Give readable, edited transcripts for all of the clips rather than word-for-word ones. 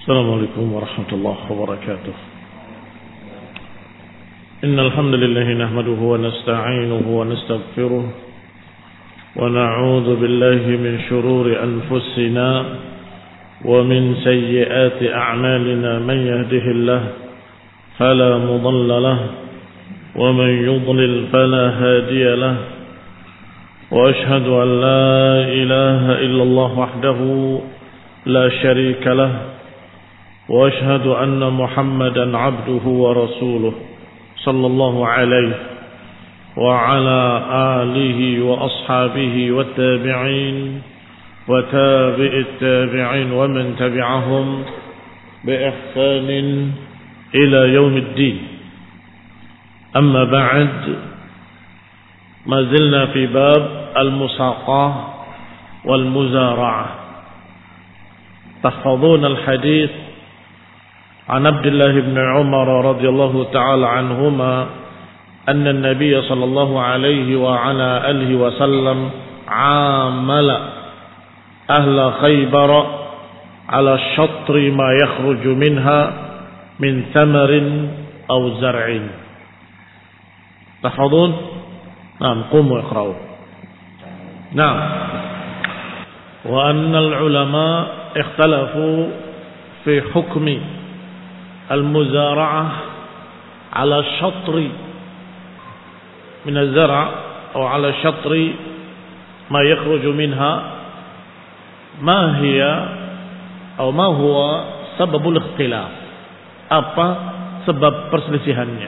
السلام عليكم ورحمة الله وبركاته. إن الحمد لله نحمده ونستعينه ونستغفره ونعوذ بالله من شرور أنفسنا ومن سيئات أعمالنا. من يهده الله فلا مضل له ومن يضلل فلا هادي له، وأشهد أن لا إله إلا الله وحده لا شريك له، وأشهد أن محمدا عبده ورسوله صلى الله عليه وعلى آله وأصحابه والتابعين وتابع التابعين ومن تبعهم بإحسان إلى يوم الدين. أما بعد، ما زلنا في باب المساقاة والمزارعة. تحفظون الحديث عن عبد الله بن عمر رضي الله تعالى عنهما أن النبي صلى الله عليه وعلى آله وسلم عامل أهل خيبر على شطر ما يخرج منها من ثمر أو زرع. تحفظون؟ نعم، قوموا اقرأوا. نعم. وأن العلماء اختلفوا في حكم المزارعة على الشطر من الزرع أو على شطر ما يخرج منها، ما هي أو ما هو سبب الاختلاف؟ Apa sebab perselisihannya?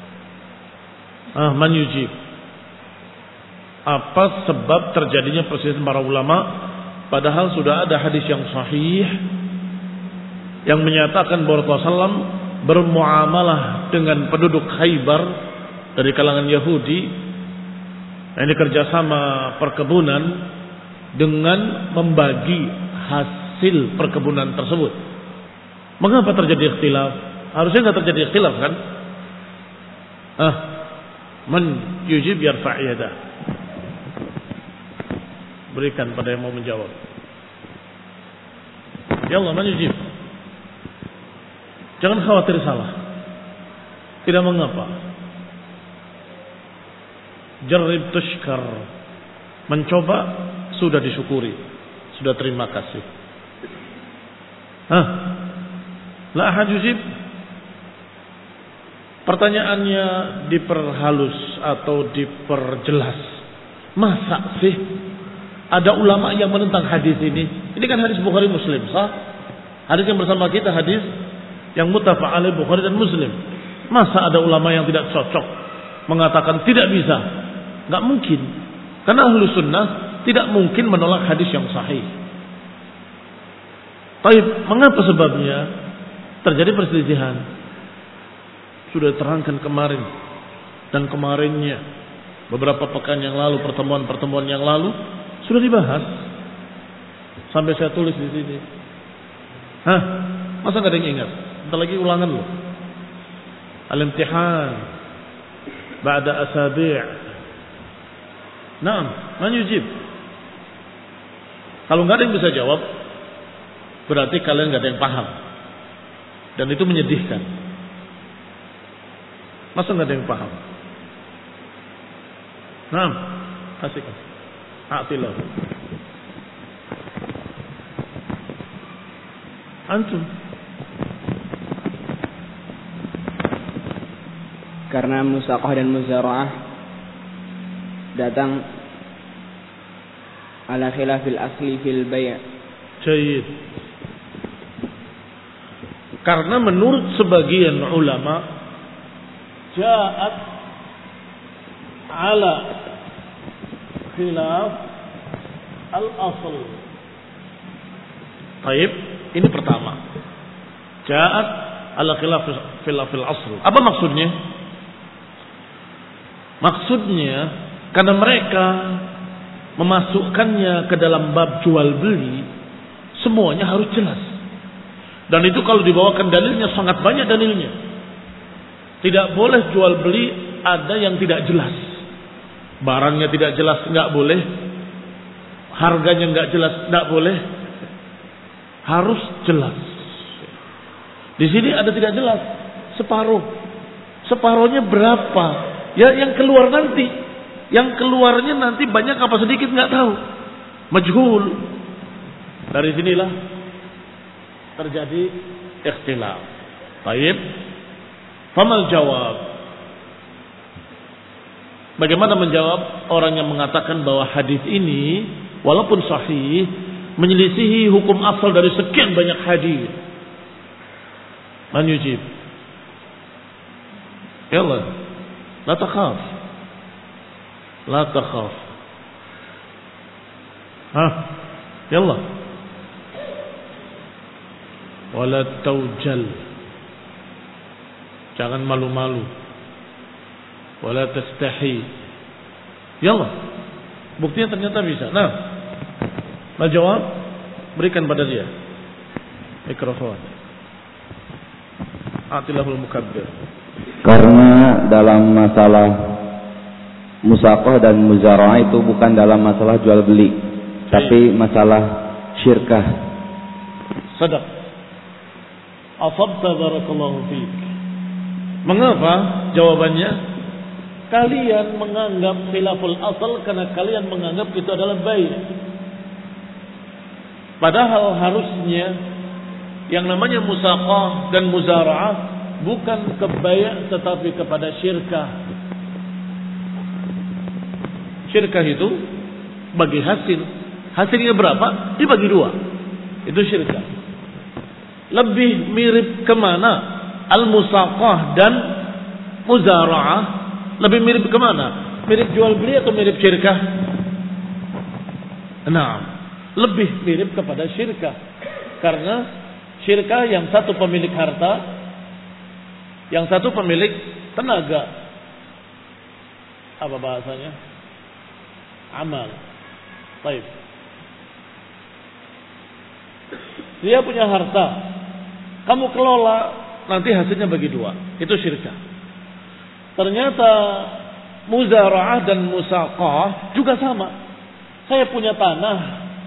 Man yujib. Apa sebab terjadinya perselisihan para ulama? Padahal sudah ada hadis yang sahih yang menyatakan bahwa Rasulullah SAW bermuamalah dengan penduduk Khaybar dari kalangan Yahudi, ini kerjasama perkebunan dengan membagi hasil perkebunan tersebut. Mengapa terjadi ikhtilaf? Harusnya nggak terjadi ikhtilaf kan? Man yujib yarfa' yadah. Berikan pada yang mau menjawab. Ya Allah, man yujib. Jangan khawatir salah. Tidak mengapa. Jarib tushkar. Mencoba sudah disyukuri. Sudah terima kasih. La ahad yujib. Pertanyaannya diperhalus atau diperjelas. Masa sih ada ulama yang menentang hadis ini? Ini kan hadis Bukhari Muslim, sah? Hadis yang bersama kita hadis yang muttafaq alaih Bukhari dan Muslim. Masa ada ulama yang tidak cocok mengatakan tidak bisa? Enggak mungkin. Karena ahlu sunnah tidak mungkin menolak hadis yang sahih. Tapi mengapa sebabnya terjadi perselisihan? Sudah terangkan kemarin dan kemarinnya, beberapa pekan yang lalu, pertemuan-pertemuan yang lalu sudah dibahas. Sampai saya tulis di sini. Masa nggak ada yang ingat? Bentar lagi ulangan loh. Al-imtihan ba'da asabi'. Naam, man yujib. Kalau nggak ada yang bisa jawab, berarti kalian nggak ada yang paham. Dan itu menyedihkan. Masa nggak ada yang paham? Naam, asik. A'tilah. Antum. Karena musaqah dan muzara'ah datang ala khilafil asli fil bay'. Jayyid. Karena menurut sebagian ulama ja'at ala khilaf al-asl. Baik, ini pertama. Ja'at ala khilaf fil asl. Apa maksudnya? Maksudnya karena mereka memasukkannya ke dalam bab jual beli, semuanya harus jelas. Dan itu kalau dibawakan dalilnya sangat banyak dalilnya. Tidak boleh jual beli ada yang tidak jelas. Barangnya tidak jelas nggak boleh. Harganya nggak jelas nggak boleh. Harus jelas. Di sini ada tidak jelas. Separuh. Separuhnya berapa? Ya yang keluar nanti. Yang keluarnya nanti banyak apa sedikit nggak tahu. Majhul. Dari sinilah terjadi ikhtilaf. Baik. Famal jawab. Bagaimana menjawab orang yang mengatakan bahwa hadis ini walaupun sahih menyelisihi hukum asal dari sekian banyak hadis? Man yujib? Yalla, la takhaf. La takhaf. Yalla. Wala taujal. Jangan malu-malu. Wala tastahi. Yalla. Buktinya ternyata bisa. Nah, jawab berikan pada dia mikrofon. Atilahul mukabbir. Karena dalam masalah musaqah dan muzara'ah itu bukan dalam masalah jual beli, tapi masalah syirkah. Sadaq. Asabta barakallahu fiik. Mengapa? Jawabannya, kalian menganggap khilaful asal karena kalian menganggap itu adalah baik. Padahal harusnya yang namanya musaqah dan muzara'ah bukan ke bai' tetapi kepada syirkah. Syirkah itu bagi hasil. Hasilnya berapa? Dibagi dua. Itu syirkah. Lebih mirip kemana? Al-musaqah dan muzara'ah lebih mirip kemana? Mirip jual beli atau mirip syirkah? Nah, lebih mirip kepada syirkah. Karena syirkah yang satu pemilik harta, yang satu pemilik tenaga. Apa bahasanya? Amal. Baik. Dia punya harta, kamu kelola, nanti hasilnya bagi dua. Itu syirkah. Ternyata muzara'ah dan musaqah juga sama. Saya punya tanah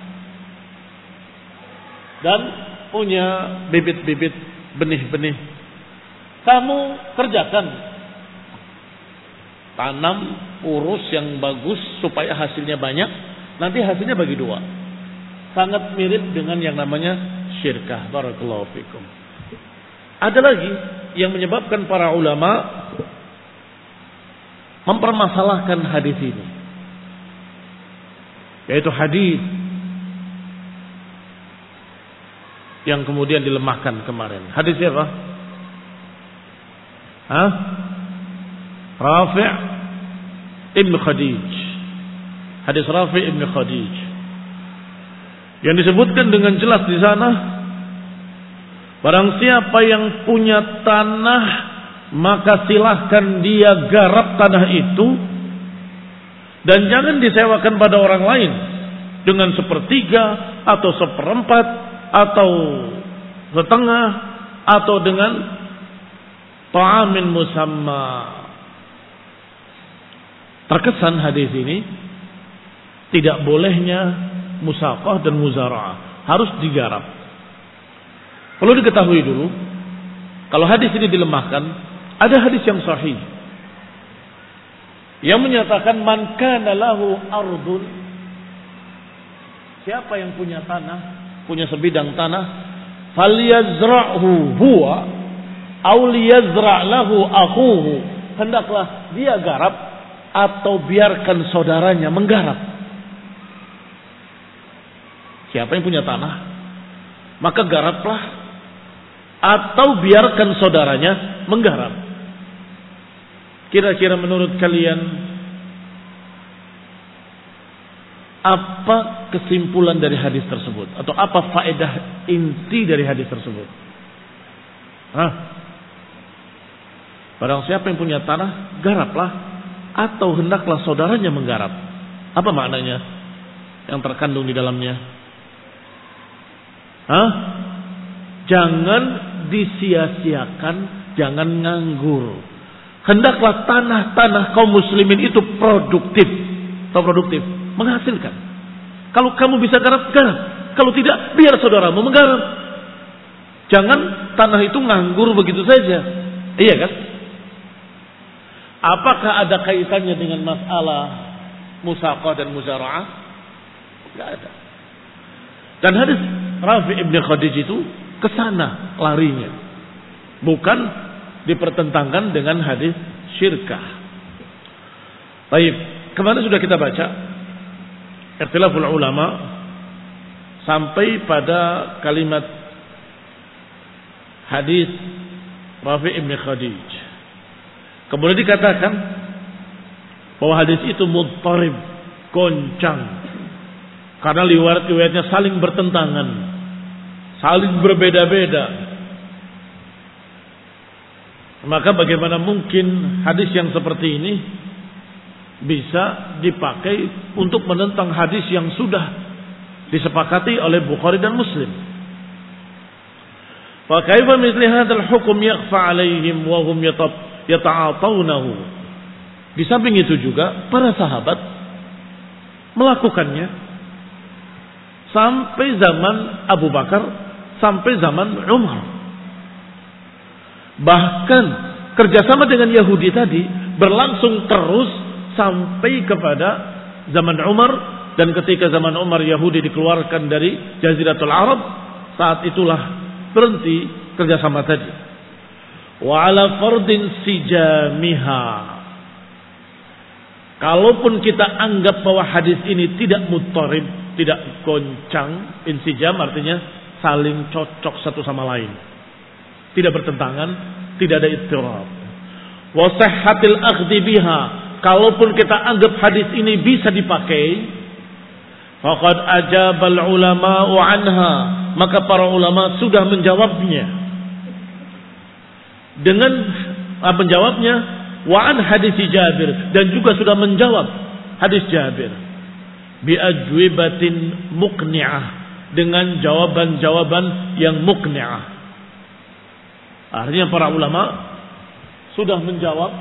dan punya bibit-bibit benih-benih. Kamu kerjakan, tanam, urus yang bagus supaya hasilnya banyak. Nanti hasilnya bagi dua. Sangat mirip dengan yang namanya syirkah. Barakallahu fikum. Ada lagi yang menyebabkan para ulama mempermasalahkan hadis ini, yaitu hadis yang kemudian dilemahkan kemarin. Hadis siapa? Rafi' ibn Khadij. Hadis Rafi' ibn Khadij yang disebutkan dengan jelas di sana, barang siapa yang punya tanah maka silahkan dia garap tanah itu dan jangan disewakan pada orang lain dengan sepertiga atau seperempat atau setengah atau dengan ta'amin musamma. Terkesan hadis ini tidak bolehnya musaqah dan muzara'ah, harus digarap. Perlu diketahui dulu, kalau hadis ini dilemahkan, ada hadis yang sahih yang menyatakan man kana lahu ardun, siapa yang punya tanah, punya sebidang tanah, falyazra'hu huwa aw liyazra' lahu akhuhu, hendaklah dia garap atau biarkan saudaranya menggarap. Siapa yang punya tanah, maka garaplah atau biarkan saudaranya menggarap. Kira-kira menurut kalian apa kesimpulan dari hadis tersebut? Atau apa faedah inti dari hadis tersebut? Barang siapa yang punya tanah, garaplah atau hendaklah saudaranya menggarap. Apa maknanya yang terkandung di dalamnya? Jangan disia-siakan, jangan nganggur. Hendaklah tanah-tanah kaum muslimin itu produktif. Atau produktif, menghasilkan. Kalau kamu bisa garap, garap. Kalau tidak, biar saudaramu menggarap. Jangan tanah itu nganggur begitu saja. Iya kan? Apakah ada kaitannya dengan masalah musaqah dan muzara'ah? Tidak ada. Dan hadis Rafi' ibn Khadij itu kesana larinya. Bukan dipertentangkan dengan hadis syirkah. Baik, kemarin sudah kita baca ikhtilaful ulama sampai pada kalimat hadis Rafi' ibn Khadij. Kemudian dikatakan bahwa hadis itu mudtarib, goncang, karena riwayat-riwayatnya saling bertentangan, saling berbeda-beda. Maka bagaimana mungkin hadis yang seperti ini bisa dipakai untuk menentang hadis yang sudah disepakati oleh Bukhari dan Muslim? Fa kaifa mithli hadzal hukm yakhfa 'alaihim wa hum yata'atawnahu. Di samping itu juga para sahabat melakukannya sampai zaman Abu Bakar, sampai zaman Umar. Bahkan kerjasama dengan Yahudi tadi berlangsung terus sampai kepada zaman Umar, dan ketika zaman Umar Yahudi dikeluarkan dari Jaziratul Arab, saat itulah berhenti kerjasama tadi. Wa ala fardin sijamiha. Kalaupun kita anggap bahwa hadis ini tidak muttarib, tidak goncang, insijam artinya saling cocok satu sama lain, tidak bertentangan, tidak ada ittirab. Wa sihhatil akhdhi biha. Kalaupun kita anggap hadis ini bisa dipakai, faqad ajabal ulama'u anha, maka para ulama sudah menjawabnya. Dengan menjawabnya wa an hadis Jabir, dan juga sudah menjawab hadis Jabir bi ajwibatin muqni'ah, dengan jawaban-jawaban yang muqni'ah. Artinya para ulama sudah menjawab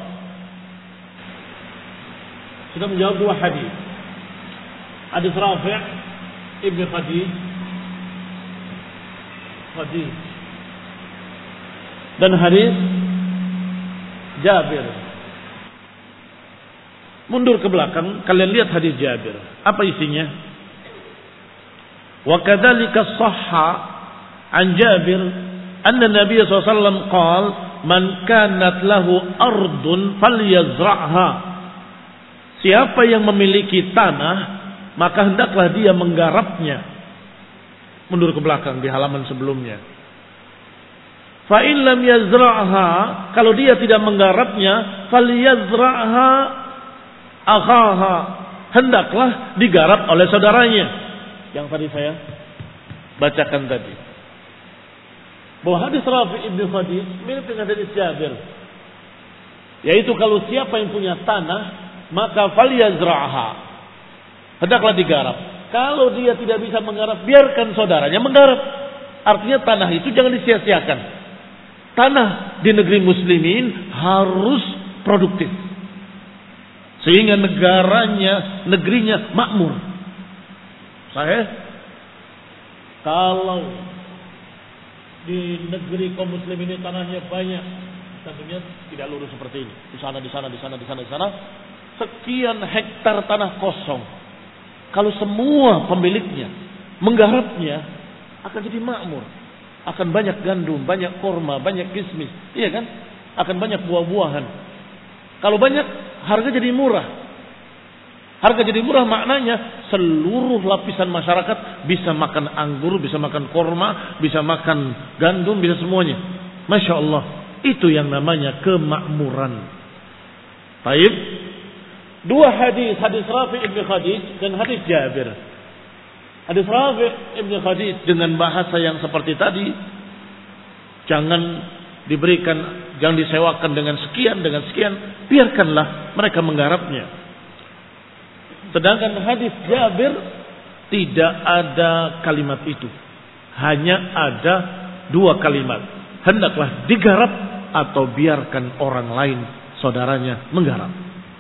dua hadis. Hadis Rafi' ibn Khadij dan hadis Jabir. Mundur ke belakang, kalian lihat hadis Jabir. Apa isinya? Wa kadzalika shahha an Jabir anna Nabi sallallahu alaihi wasallam qala man kanat lahu ardun falyazra'ha. Siapa yang memiliki tanah, maka hendaklah dia menggarapnya. Mundur ke belakang di halaman sebelumnya. Fa in lam yazra'ha, kalau dia tidak menggarapnya, falyazra'ha akhaha, hendaklah digarap oleh saudaranya. Yang tadi saya bacakan tadi. Bahwa hadis Rafi' ibn Khadij mirip dengan hadis Jabir. Yaitu kalau siapa yang punya tanah, maka falyazra'ha, hendaklah digarap. Kalau dia tidak bisa menggarap, biarkan saudaranya menggarap. Artinya tanah itu jangan disia-siakan. Tanah di negeri muslimin harus produktif, sehingga negerinya makmur. Kalau di negeri kaum muslimin ini tanahnya banyak, tentunya tidak lurus seperti ini. Di sana, sekian hektar tanah kosong. Kalau semua pemiliknya menggarapnya, akan jadi makmur. Akan banyak gandum, banyak korma, banyak kismis. Iya kan? Akan banyak buah-buahan. Kalau banyak, harga jadi murah. Harga jadi murah maknanya seluruh lapisan masyarakat bisa makan anggur, bisa makan korma, bisa makan gandum, bisa semuanya. Masya Allah. Itu yang namanya kemakmuran. Baik. Dua hadis Rafi' ibn Khadij dan hadis Jabir. Hadis Rafi' ibn Khadij dengan bahasa yang seperti tadi, jangan disewakan dengan sekian, biarkanlah mereka menggarapnya. Sedangkan hadis Jabir tidak ada kalimat itu, hanya ada dua kalimat, hendaklah digarap atau biarkan orang lain saudaranya menggarap.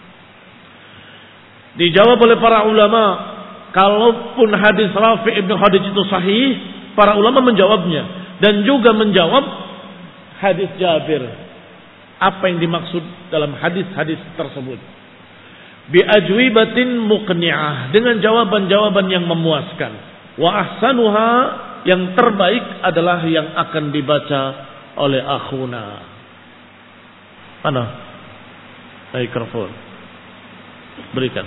Dijawab oleh para ulama, kalaupun hadis Rafi' ibn Khadij itu sahih, para ulama menjawabnya, dan juga menjawab hadis Jabir. Apa yang dimaksud dalam hadis-hadis tersebut? Bi ajwibatin muqni'ah, dengan jawaban-jawaban yang memuaskan. Wa ahsanuha, yang terbaik adalah yang akan dibaca oleh akhuna. Mana? Mikrofon. Berikan.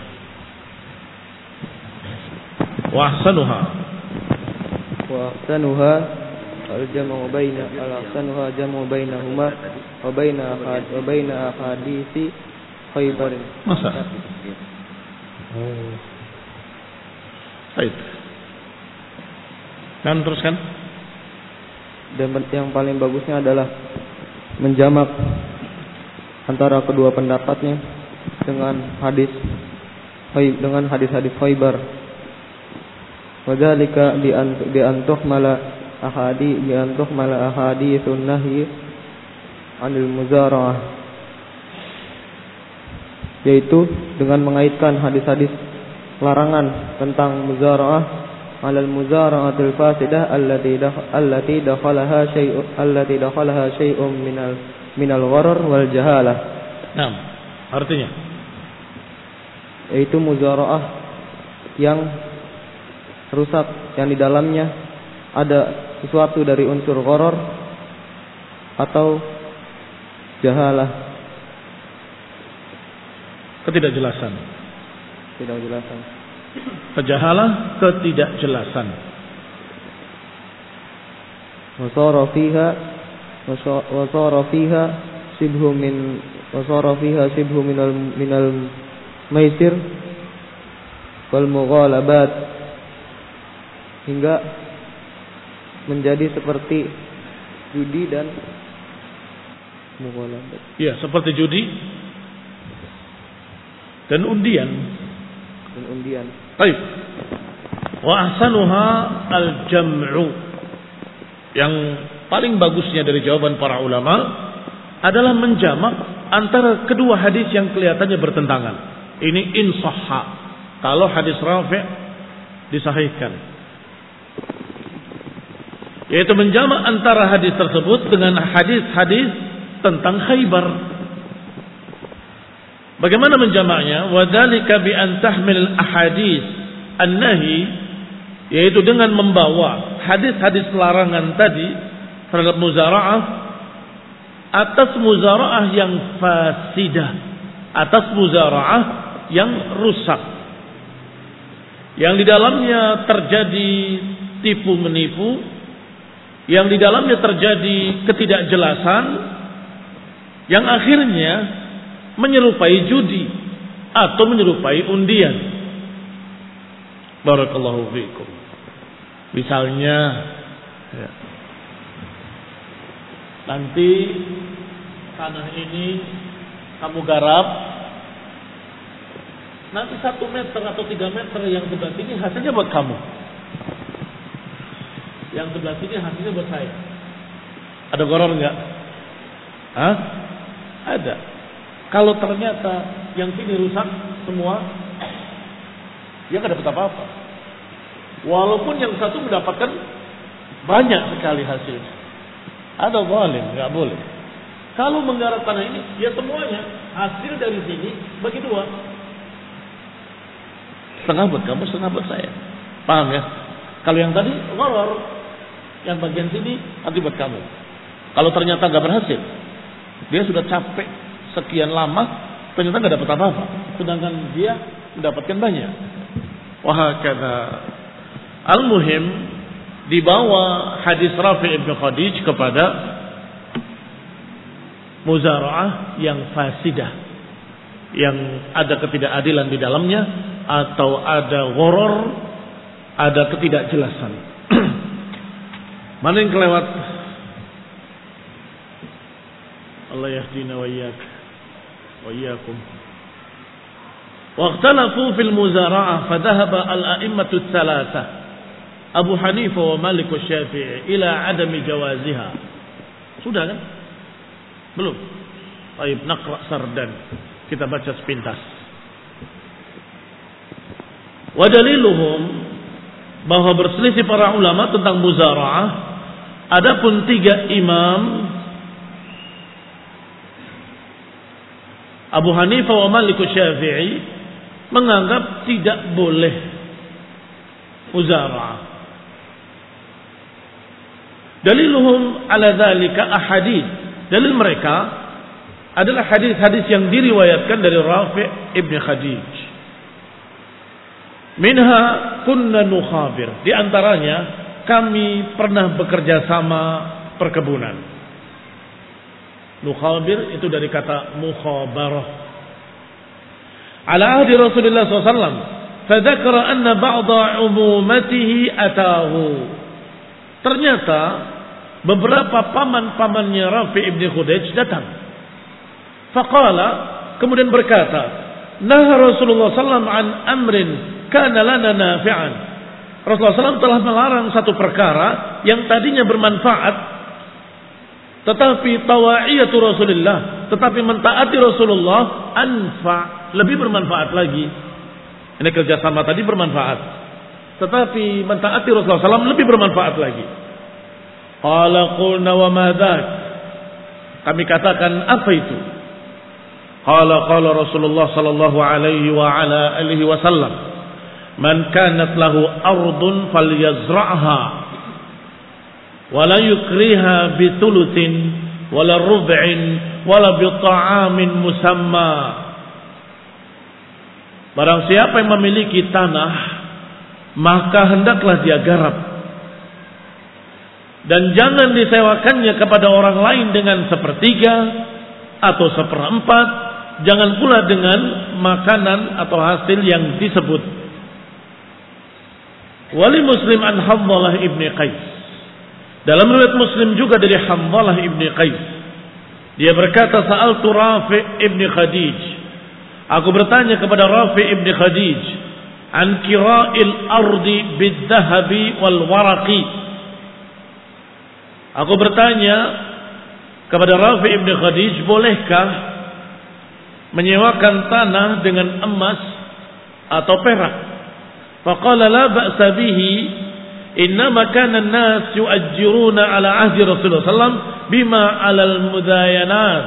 Wa ahsanuha. Wa ahsanuha al-jam'u bainahuma wa baina ahaditsi Khaybar. Masa? Baik. Dan teruskan. Dan yang paling bagusnya adalah menjamak antara kedua pendapatnya dengan hadis-hadis Khaybar. Wadzalika bi an tuhmala ahaditsun nahyi 'anil muzara'ah, yaitu dengan mengaitkan hadis-hadis larangan tentang muzara'ah alal muzara'atil fasidah allati dakhalaha syai'un minal gharar wal jahalah. Nah, artinya yaitu muzara'ah yang rusak, yang di dalamnya ada sesuatu dari unsur gharar atau jahalah, ketidakjelasan. Jahalah, ketidakjelasan. Wasara fiha shibhu minal maisir wal mughalabat, hingga menjadi seperti judi dan mughalabat. Ya, seperti judi dan undian. Baik. Wa ahsanuha al-jam'u. Yang paling bagusnya dari jawaban para ulama adalah menjamak antara kedua hadis yang kelihatannya bertentangan. Ini in sahha. Kalau hadis Rafi' disahihkan, yaitu menjamak antara hadis tersebut dengan hadis-hadis tentang Khaybar. Bagaimana menjamaknya? Wadzalika bi an tahmil ahadits an-nahi, yaitu dengan membawa hadis-hadis larangan tadi terhadap muzara'ah atas muzara'ah yang fasidah, atas muzara'ah yang rusak, yang di dalamnya terjadi tipu menipu, yang di dalamnya terjadi ketidakjelasan, yang akhirnya menyerupai judi atau menyerupai undian. Barakallahu fiikum. Misalnya ya, nanti tanah ini kamu garap, nanti 1 meter atau 3 meter yang sebelah sini hasilnya buat kamu, yang sebelah sini hasilnya buat saya. Ada gharar enggak? Hah? Ada. Kalau ternyata yang sini rusak semua, dia nggak dapat apa-apa. Walaupun yang satu mendapatkan banyak sekali hasilnya. Ada zalim, nggak boleh. Kalau menggarap tanah ini, ya semuanya hasil dari sini bagi 2. Setengah buat kamu, setengah buat saya. Paham ya? Kalau yang tadi gharar, yang bagian sini nanti buat kamu. Kalau ternyata nggak berhasil, dia sudah capek sekian lama, ternyata nggak dapat apa-apa, sedangkan dia mendapatkan banyak. Wahakadha. Al-muhim, dibawa hadis Rafi' ibn Khadij kepada muzara'ah yang fasidah, yang ada ketidakadilan di dalamnya, atau ada gharar, ada ketidakjelasan. Mana yang kelewat? Allah yahdina wa iyyak wa iyyakum. Waqtalafu fil muzara'ah fadhahaba al-a'immatu ats-tsalatsah Abu Hanifah wa Malik wa Syafi'i ila adami jawaziha. Sudah kan? Belum? Baik, naqra sardan. Kita baca sepintas. Wa daliluhum, bahwa berselisih para ulama tentang muzara'ah Adapun 3 imam Abu Hanifah wa Malik Syafi'i menganggap tidak boleh muzara'ah. Daliluhum ala dzalika ahadits. Dalil mereka adalah hadis-hadis yang diriwayatkan dari Rafi' ibn Khadij. Minha kunna nukhabir. Di antaranya kami pernah bekerja sama perkebunan. Nukhabir itu dari kata mukhabarah. Ala ahdi Rasulullah SAW. Fadzakara anna ba'da umumatihi atahu. Ternyata beberapa paman-pamannya Rafi' ibn Khudayj datang. Faqala, kemudian berkata, nah Rasulullah SAW an amrin kana lana nafi'an. Rasulullah SAW telah melarang satu perkara yang tadinya bermanfaat, tetapi tawa'iyatu Rasulullah, tetapi mentaati Rasulullah anfa, lebih bermanfaat lagi. Ini kerjasama tadi bermanfaat, tetapi mentaati Rasulullah SAW lebih bermanfaat lagi. Qala qulna wa ma dzak. Kami katakan, apa itu? Qala Rasulullah sallallahu alaihi wa ala alihi wasallam, man kanat lahu ardun falyazra'ha wa la yukriha bi thuluthin wa la rub'in wa la bi ta'amin musamma. Barang siapa yang memiliki tanah, maka hendaklah dia garap, dan jangan disewakannya kepada orang lain dengan sepertiga atau seperempat, jangan pula dengan makanan atau hasil yang disebut. Wali Muslim an Hamdalah ibni Qais. Dalam riwayat Muslim juga dari Hamdalah ibni Qais, dia berkata, sa'altu Rafi' ibni Khadij. Aku bertanya kepada Rafi' ibni Khadij an kira'il ardi bidzahabi wal waraqi. Aku bertanya kepada Rafi' ibn Khadij, bolehkah menyewakan tanah dengan emas atau perak? Faqala la ba'sa bihi, innama kana an-nas yu'ajjiruna ala ahdi Rasulullah sallallahu bima 'ala al-mudayanat.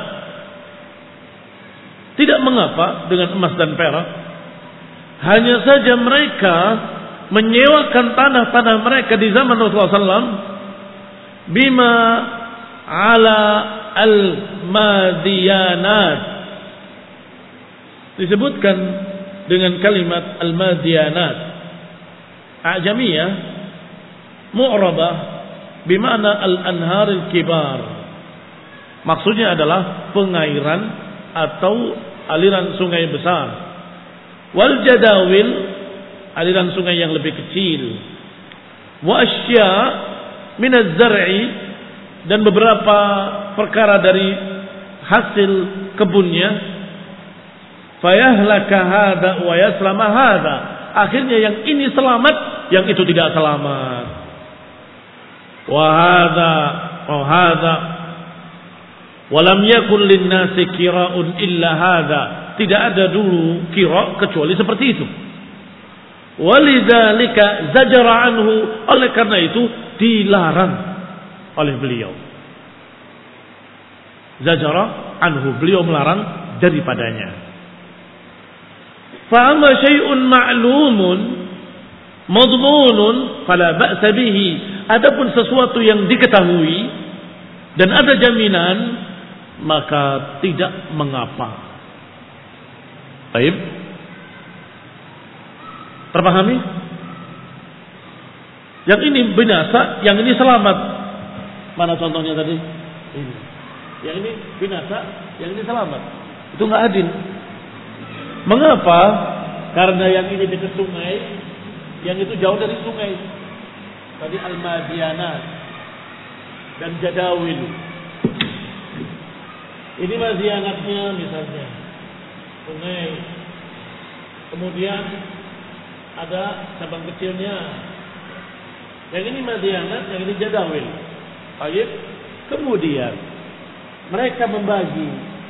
Tidak mengapa dengan emas dan perak, hanya saja mereka menyewakan tanah-tanah mereka di zaman Rasulullah sallallahu bima ala al-madiyanat. Disebutkan dengan kalimat al-madiyanat, a'jamiyah, mu'rabah, bimana al-anhar al-kibar. Maksudnya adalah pengairan atau aliran sungai besar. Wal jadawil, aliran sungai yang lebih kecil. Wa asya min az-zar'i, dan beberapa perkara dari hasil kebunnya. Fayahlaka hadza wa yaslama hadza. Akhirnya yang ini selamat, yang itu tidak selamat. Wa hadza wa lam yakun lin-nasi kira'un illa hadza. Tidak ada dulu kira kecuali seperti itu. Walidzalika zajara anhu, oleh karena itu dilarang oleh beliau. Zajara anhu, beliau melarang daripadanya. Fa amma syai'un ma'lumun madmunun fala ba'sa bihi. Adapun sesuatu yang diketahui dan ada jaminan, maka tidak mengapa. Baik. Terpahami? Yang ini binasa, yang ini selamat. Mana contohnya tadi? Ini. Yang ini binasa, yang ini selamat. Itu enggak adil. Mengapa? Karena yang ini dekat sungai, yang itu jauh dari sungai. Tadi al-madiyanat dan jadawil. Ini madiyanatnya misalnya sungai. Kemudian ada cabang kecilnya. Yang ini madiyanat, yang ini jadawil. Baik. Kemudian mereka membagi.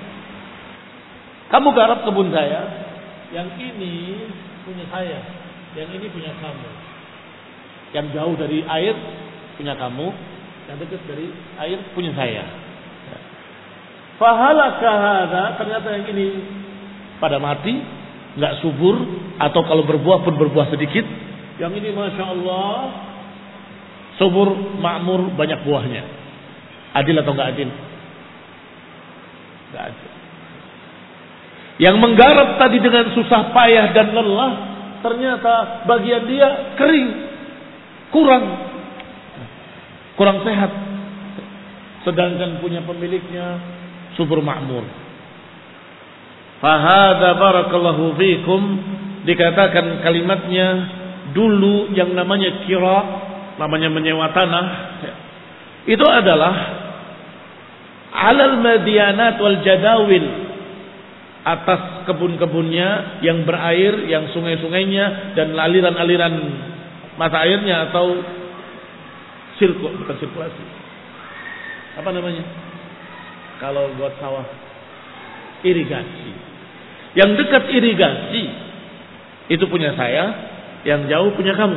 Kamu garap kebun saya, yang ini punya saya, yang ini punya kamu. Yang jauh dari air punya kamu, yang dekat dari air punya saya. Fahalaka hadza, ternyata yang ini pada mati, nggak subur, atau kalau berbuah pun berbuah sedikit. Yang ini masya Allah subur, makmur, banyak buahnya. Adil atau nggak adil? Nggak adil. Yang menggarap tadi dengan susah payah dan lelah, ternyata bagian dia kering, kurang sehat. Sedangkan punya pemiliknya subur makmur. Fahada barakallahu fikum, dikatakan kalimatnya dulu yang namanya kira, namanya menyewa tanah, itu adalah alal madianat wal jadawil, atas kebun-kebunnya yang berair, yang sungai-sungainya dan aliran-aliran mata airnya, atau bukan sirkulasi. Apa namanya? Kalau buat sawah, irigasi. Yang dekat irigasi itu punya saya, yang jauh punya kamu.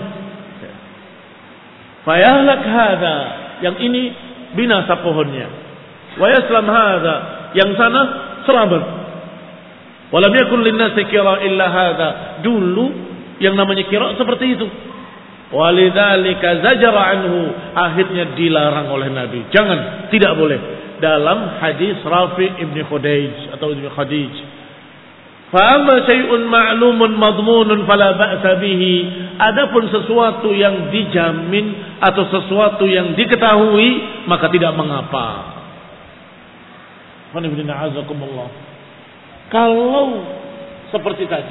Fayahlak hadza, yang ini binasa pohonnya. Wa yaslam hadza, yang sana selamat. Walam yakun linnasi kira illa hadza, dulu yang namanya kira seperti itu. Walidzalika zajara anhu, akhirnya dilarang oleh Nabi. Jangan, tidak boleh. Dalam hadis Rafi ibn Khudayj atau ibn Khadij, fa amma syai'un ma'lumun madmunun fala ba'sa bihi, adapun sesuatu yang dijamin atau sesuatu yang diketahui maka tidak mengapa. Kalau seperti tadi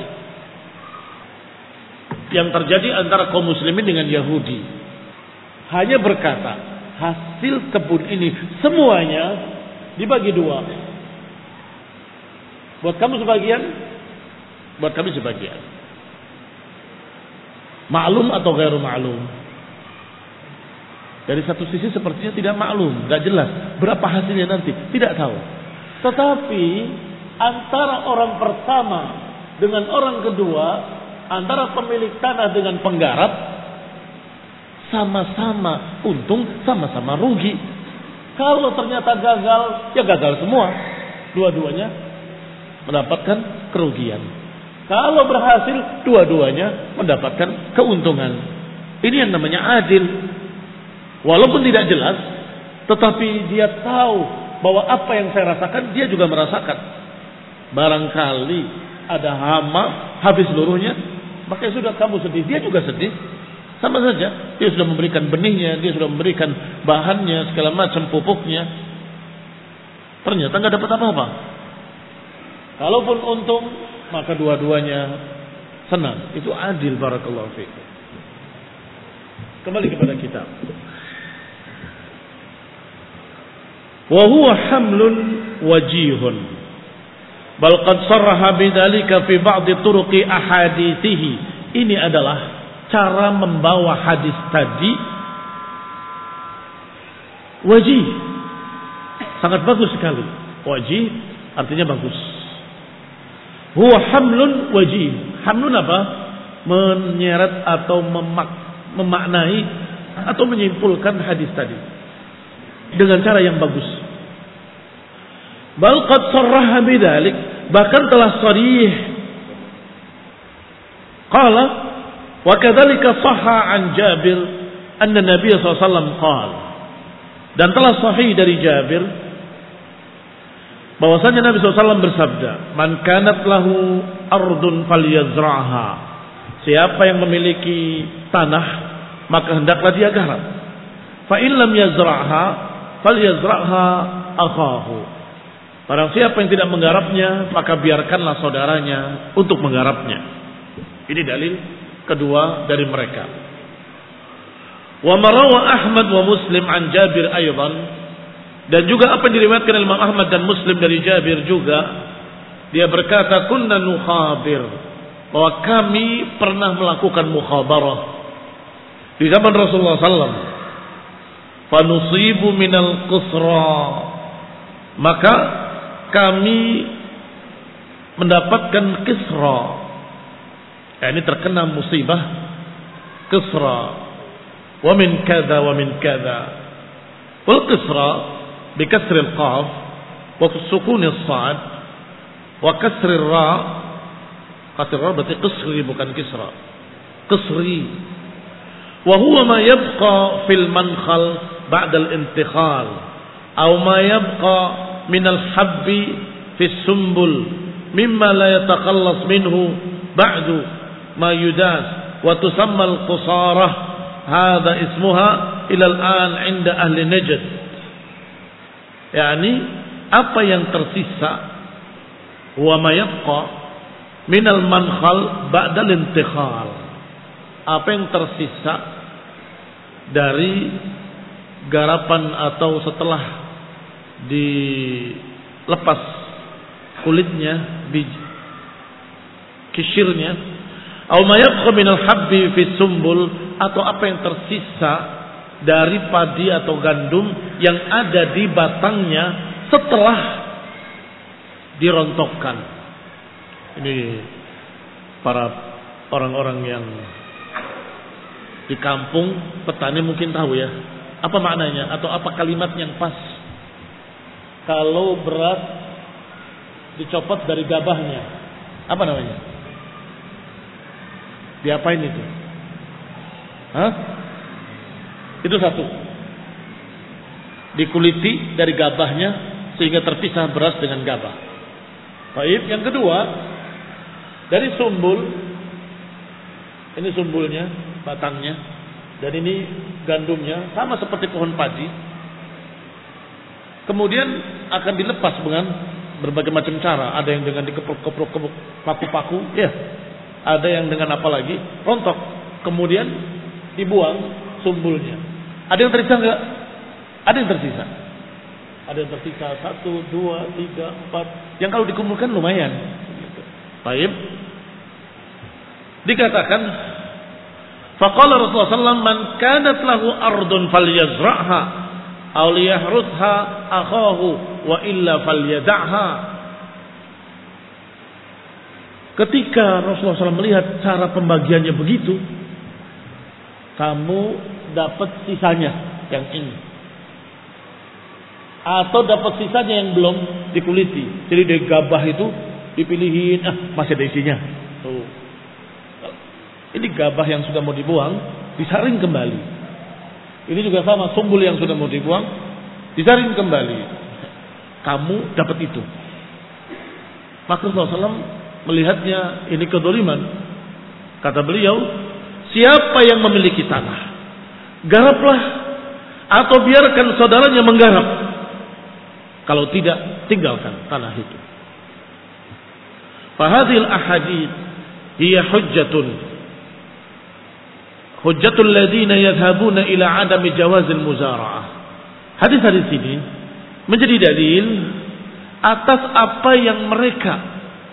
yang terjadi antara kaum muslimin dengan Yahudi, hanya berkata hasil kebun ini semuanya dibagi dua, buat kamu sebagian, buat kami sebagian. Maklum atau ghairu maklum? Dari satu sisi sepertinya tidak maklum, gak jelas berapa hasilnya nanti, tidak tahu. Tetapi antara orang pertama dengan orang kedua, antara pemilik tanah dengan penggarap, sama-sama untung, sama-sama rugi. Kalau ternyata gagal, ya gagal semua. Dua-duanya mendapatkan kerugian. Kalau berhasil, dua-duanya mendapatkan keuntungan. Ini yang namanya adil. Walaupun tidak jelas, tetapi dia tahu bahwa apa yang saya rasakan, dia juga merasakan. Barangkali ada hama, habis seluruhnya, maka sudah kamu sedih, dia juga sedih. Sama saja, dia sudah memberikan benihnya, dia sudah memberikan bahannya, segala macam pupuknya, ternyata nggak dapat apa-apa. Kalaupun untung, maka dua-duanya senang. Itu adil, barakallahu fiik. Kembali kepada kitab. Wa huwa hamlun wajihun, bal qad sarraha bidzalika fi ba'd turuqi ahadithihi. Ini adalah cara membawa hadis tadi wajih, sangat bagus sekali. Wajih artinya bagus. Huwa hamlun wajih. Hamlun apa? Menyeret atau memaknai atau menyimpulkan hadis tadi dengan cara yang bagus. Bal qad sarraha bidzalik, bahkan telah sharih. Qala wa kadzalika sahha an Jabir anna Nabi sallallahu alaihi wasallam qala, dan telah sahih dari Jabir bahwasanya Nabi SAW bersabda, man kanat lahu ardun falyazra'ha, siapa yang memiliki tanah maka hendaklah dia garap. Fa in lam yazra'ha falyazra'ha akhahu, barang siapa yang tidak menggarapnya maka biarkanlah saudaranya untuk menggarapnya. Ini dalil kedua dari mereka. Wa marawa Ahmad wa Muslim an Jabir aydan, dan juga apa yang diriwayatkan oleh Imam Ahmad dan Muslim dari Jabir juga, dia berkata kunna nukhabir, bahwa kami pernah melakukan mukhabarah di zaman Rasulullah SAW. Fanusibu minal qusra, maka kami mendapatkan kisra. Ini terkena musibah kisra. Wa min kadza wa min kadza, Wal qisra bi kasri al-qaf wa sukun as-sad wa kasri ra. Kasri ra berarti qisri bukan kisra. Qisri. Wa huwa ma yabqa fil mankhal ba'da al-intikhal aw ma yabqa min al-habbi fi as-sumbul mimma la yatakhallas minhu ba'du ma yudas wa tusamma al-qusarah. Hadha ismuha ila al-an 'inda ahli Najd. Yani apa yang tersisa wa ma yabqa min al-mankhal ba'da al-intikhal. Apa yang tersisa dari garapan atau setelah dilepas kulitnya, kisirnya, aw ma yabqa min al-habbi fi sumbul, atau apa yang tersisa dari padi atau gandum yang ada di batangnya setelah dirontokkan. Ini para orang-orang yang di kampung, petani mungkin tahu ya, apa maknanya atau apa kalimat yang pas. Kalau beras dicopot dari gabahnya, apa namanya? Diapain itu? Hah? Itu satu. Dikuliti dari gabahnya sehingga terpisah beras dengan gabah. Baik, yang kedua, dari sumbul. Ini sumbulnya, batangnya, dan ini gandumnya, sama seperti pohon padi. Kemudian akan dilepas dengan berbagai macam cara. Ada yang dengan dikeprok-keprok paku-paku, ya. Ada yang dengan apa lagi? Rontok. Kemudian dibuang sumbulnya. Ada yang tersisa enggak? Ada yang tersisa. Ada yang tersisa 1, 2, 3, 4. Yang kalau dikumpulkan lumayan. Baik. Dikatakan, faqala Rasulullah sallallahu man kanat lahu ardun falyazra'ha aw liyahrutha akhahu wa illa falyada'ha. Ketika Rasulullah SAW melihat cara pembagiannya begitu, kamu dapat sisanya yang ini, atau dapat sisanya yang belum dikuliti. Jadi dari gabah itu dipilihin, masih ada isinya. Tuh. Ini gabah yang sudah mau dibuang, disaring kembali. Ini juga sama, sumbul yang sudah mau dibuang, disaring kembali. Kamu dapat itu. Maka Rasulullah SAW melihatnya ini kedzaliman. Kata beliau, siapa yang memiliki tanah, garaplah atau biarkan saudaranya menggarap. Kalau tidak, tinggalkan tanah itu. Fahadhil ahadits hiya hujjatul ladzina yadhhabuna ila adami jawazil muzara'ah. Hadis-hadis ini menjadi dalil atas apa yang mereka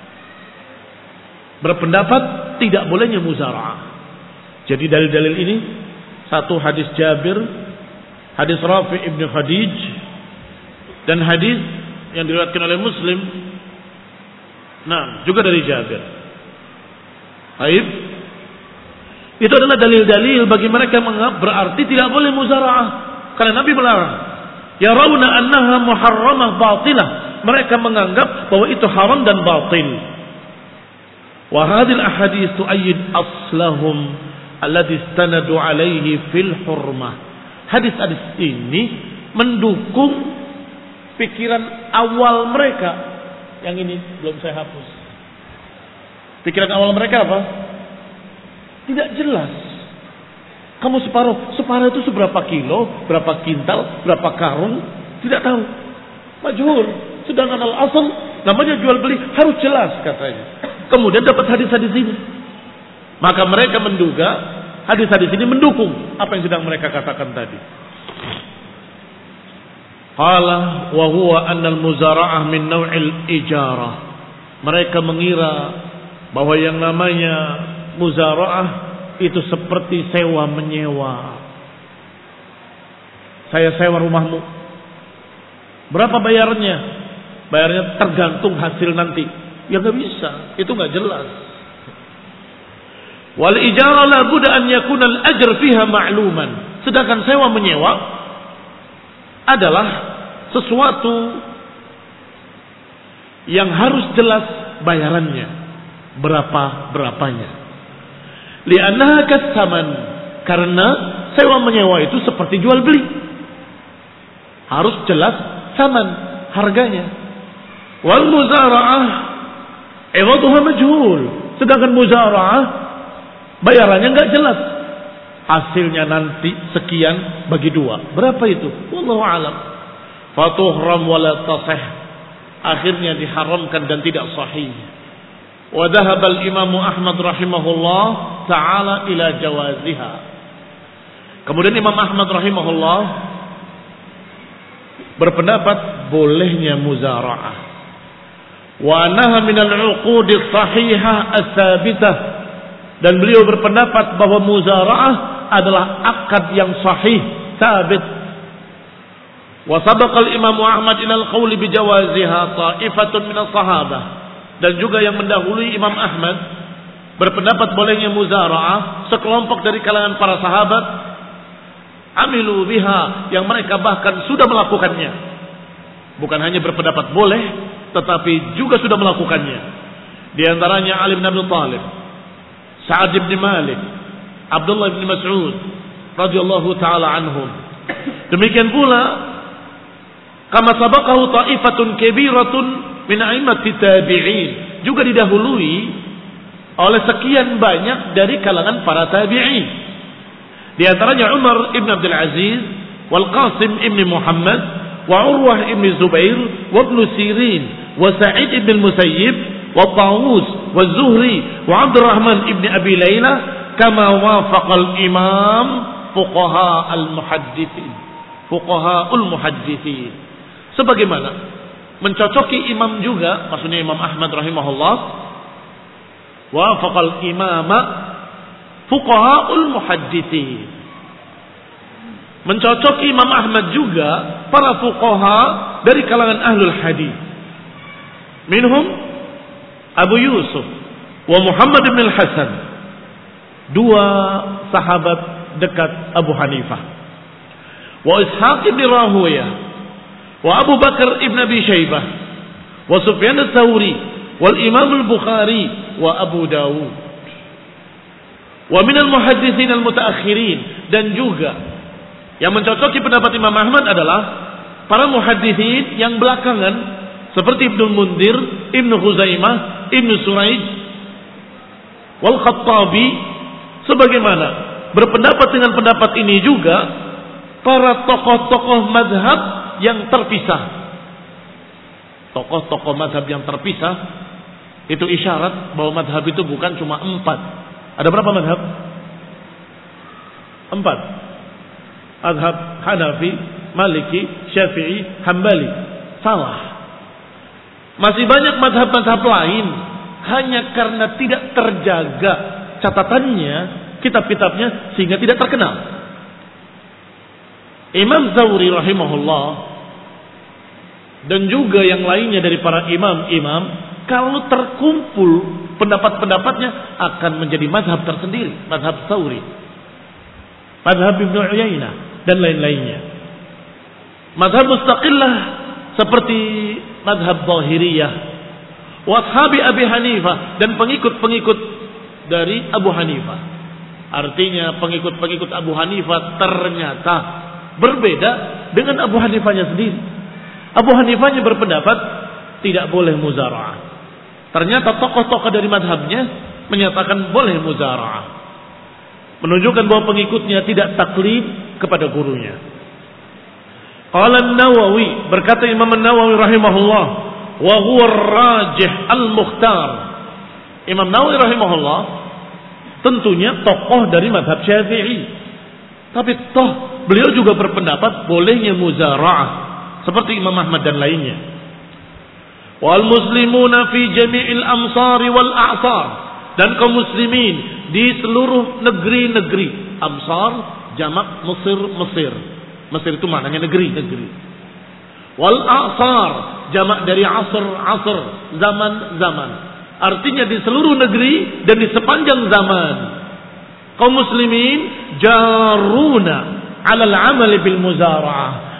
berpendapat tidak bolehnya muzara'ah. Jadi dalil-dalil ini, satu hadis Jabir, hadis Rafi' ibn Khadij, dan hadis yang diriwayatkan oleh Muslim. Nah, juga dari Jabir. Baik. Itu adalah dalil-dalil bagi mereka yang menganggap berarti tidak boleh muzara'ah. Karena Nabi melarang. Yarawna annaha muharramah batilah. Mereka menganggap bahwa itu haram dan batil. Wa hadhil ahadits tu'ayyid aslahum alladhi istanadu alaihi fil hurmah. Hadis-hadis ini mendukung pikiran awal mereka. Yang ini belum saya hapus. Pikiran awal mereka apa? Tidak jelas. Kamu separuh itu seberapa kilo, berapa kintal, berapa karung, tidak tahu. Majhul. Sedangkan al-asal namanya jual beli harus jelas katanya. Kemudian dapat hadis-hadis ini. Maka mereka menduga hadis-hadis ini mendukung apa yang sedang mereka katakan tadi. Qala wa huwa anna al-muzara'ah min naw'il ijarah. Mereka mengira bahwa yang namanya muzara'ah itu seperti sewa menyewa. Saya sewa rumahmu. Berapa bayarnya? Bayarnya tergantung hasil nanti. Ya nggak bisa, itu nggak jelas. Wal ijarah la budda an yakuna al ajr fiha ma'luman. Sedangkan sewa menyewa adalah sesuatu yang harus jelas bayarannya, berapanya. Li'annaha kasaman, karena sewa menyewa itu seperti jual beli. Harus jelas saman, harganya. Wal muzara'ah iwaduha majhul. Sedangkan muzara'ah bayarannya enggak jelas. Hasilnya nanti sekian bagi dua. Berapa itu? Wallahu a'lam. Fatuhram wala tasih. Akhirnya diharamkan dan tidak sahih. Wa dhahaba al-Imam Ahmad rahimahullah ta'ala ila jawaziha. Kemudian Imam Ahmad rahimahullah berpendapat bolehnya muzara'ah. Wa naha min al-'uqud as-sahihah as-sabitah. Dan beliau berpendapat bahwa muzara'ah adalah akad yang sahih, sabit. Wa sabaqa al-Imam Ahmad ila al-qaul bi jawaziha ta'ifatun min as-sahabah. Dan juga yang mendahului Imam Ahmad berpendapat bolehnya muzara'ah sekelompok dari kalangan para sahabat, amilu biha, yang mereka bahkan sudah melakukannya. Bukan hanya berpendapat boleh, tetapi juga sudah melakukannya. Di antaranya Ali bin Abi Thalib, Sa'ad bin Malik, Abdullah bin Mas'ud radhiyallahu taala anhum. Demikian pula kama sabaqahu ta'ifatun kabiratun min a'immati tabi'in, juga didahului oleh sekian banyak dari kalangan para tabi'in. Di antaranya Umar ibn Abdul Aziz, wal Qasim ibn Muhammad, wa Urwah ibn Zubair, wa ibn Sirin, wa Sa'id ibn Musayyib, wa Tawus, wa Zuhri, wa Abdurrahman ibn Abi Layla, kama wafaqal imam fuqaha al-muhaddithin, fuqahaul muhaddithin. Sebagaimana mencocoki imam juga, maksudnya Imam Ahmad rahimahullah, wafaqal imama fuqahaul muhadditsin. Mencocoki Imam Ahmad juga para fuqaha dari kalangan ahlul hadis. Minhum Abu Yusuf wa Muhammad bin Al-Hasan, dua sahabat dekat Abu Hanifah. Wa Ishaq bin Rahawayh, wa Abu Bakar ibn Abi Shaybah, wa Sufyan ats-Tsauri, wal Imam al-Bukhari, wa Abu Dawud. Wa minal muhadditsin al-mutaakhirin, dan juga yang mencocoki pendapat Imam Ahmad adalah para muhadditsin yang belakangan seperti Ibnu Mundir, Ibnu Khuzaimah, Ibnu Suraij, wal Khattabi. Sebagaimana berpendapat dengan pendapat ini juga para tokoh-tokoh mazhab yang terpisah. Tokoh-tokoh mazhab yang terpisah itu isyarat bahwa mazhab itu bukan cuma 4. Ada berapa mazhab? 4. Mazhab Hanafi, Maliki, Syafi'i, Hambali. Salah. Masih banyak mazhab-mazhab lain, hanya karena tidak terjaga catatannya, kitab-kitabnya, sehingga tidak terkenal. Imam Zawri rahimahullah dan juga yang lainnya dari para imam-imam, kalau terkumpul pendapat-pendapatnya akan menjadi mazhab tersendiri, mazhab Zawri, mazhab Ibnu Uyainah dan lain-lainnya. Mazhab mustaqillah seperti mazhab Zahiriyah, washabi Abi Hanifah, dan pengikut-pengikut dari Abu Hanifah. Artinya pengikut-pengikut Abu Hanifah ternyata berbeda dengan Abu Hanifahnya sendiri. Abu Hanifahnya berpendapat tidak boleh muzara'ah. Ternyata tokoh-tokoh dari madhabnya menyatakan boleh muzara'ah, menunjukkan bahwa pengikutnya tidak taklid kepada gurunya. Qala An-Nawawi, berkata Imam An-Nawawi rahimahullah, wa huwa ar-rajih al-mukhtar. Imam Nawawi rahimahullah tentunya tokoh dari mazhab Syafi'i, tapi toh beliau juga berpendapat bolehnya muzara'ah seperti Imam Ahmad dan lainnya. Wal muslimuna fi jami'il amsar wal a'sar, dan kaum muslimin di seluruh negeri-negeri. Amsar jamak Mesir, Mesir. Mesir itu maknanya negeri-negeri. Wal a'sar jamak dari asr, asr, zaman-zaman. Artinya di seluruh negeri dan di sepanjang zaman kaum muslimin jaruna 'ala al-'amal bil muzara'ah,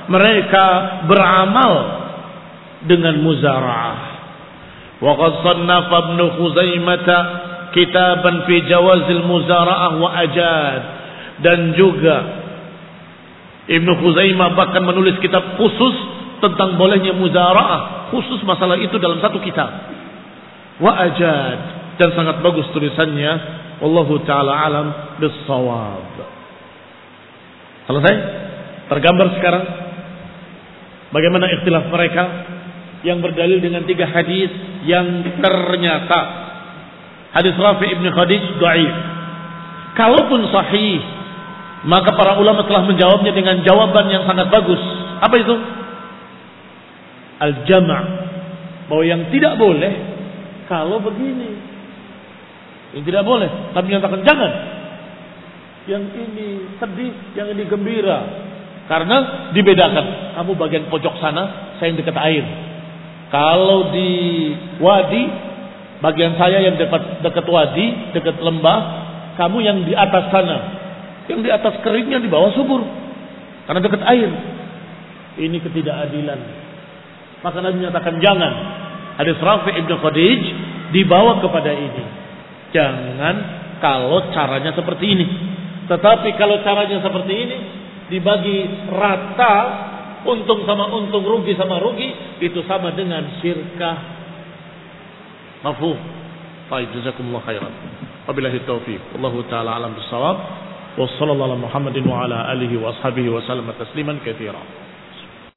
Mereka beramal dengan muzara'ah. Wa qad sannafa Ibn Khuzaimah kitaban fi jawazil muzara'ah wa ajad. Dan juga Ibn Khuzaimah bahkan menulis kitab khusus tentang bolehnya muzara'ah, khusus masalah itu dalam satu kitab. Wa ajad, dan sangat bagus tulisannya. Wallahu taala alam bis-shawab. Selesai? Tergambar sekarang bagaimana ikhtilaf mereka yang berdalil dengan 3 hadis yang ternyata hadis Rafi' ibn Khadij dhaif. Kalaupun sahih, maka para ulama telah menjawabnya dengan jawaban yang sangat bagus. Apa itu? Al-jama', bahwa yang tidak boleh kalau begini, yang tidak boleh, tapi menyatakan jangan. Yang ini sedih, yang ini gembira, karena dibedakan. Kamu bagian pojok sana, saya yang dekat air. Kalau di wadi, bagian saya yang dekat wadi, dekat lembah, kamu yang di atas sana, yang di atas keringnya, di bawah subur, karena dekat air. Ini ketidakadilan. Maka Nabi menyatakan jangan. Hadis Rafi' ibn Khadij dibawa kepada ini. Jangan kalau caranya seperti ini. Tetapi kalau caranya seperti ini, dibagi rata, untung sama untung, rugi sama rugi, itu sama dengan syirkah. Mafhum? Baik, jazakumullah khairan. Wabillahi taufiq. Wallahu taala alam bis-shawab. Wassallallahu ala Muhammadin wa ala alihi wa ashabihi wa sallam tasliman katsiran.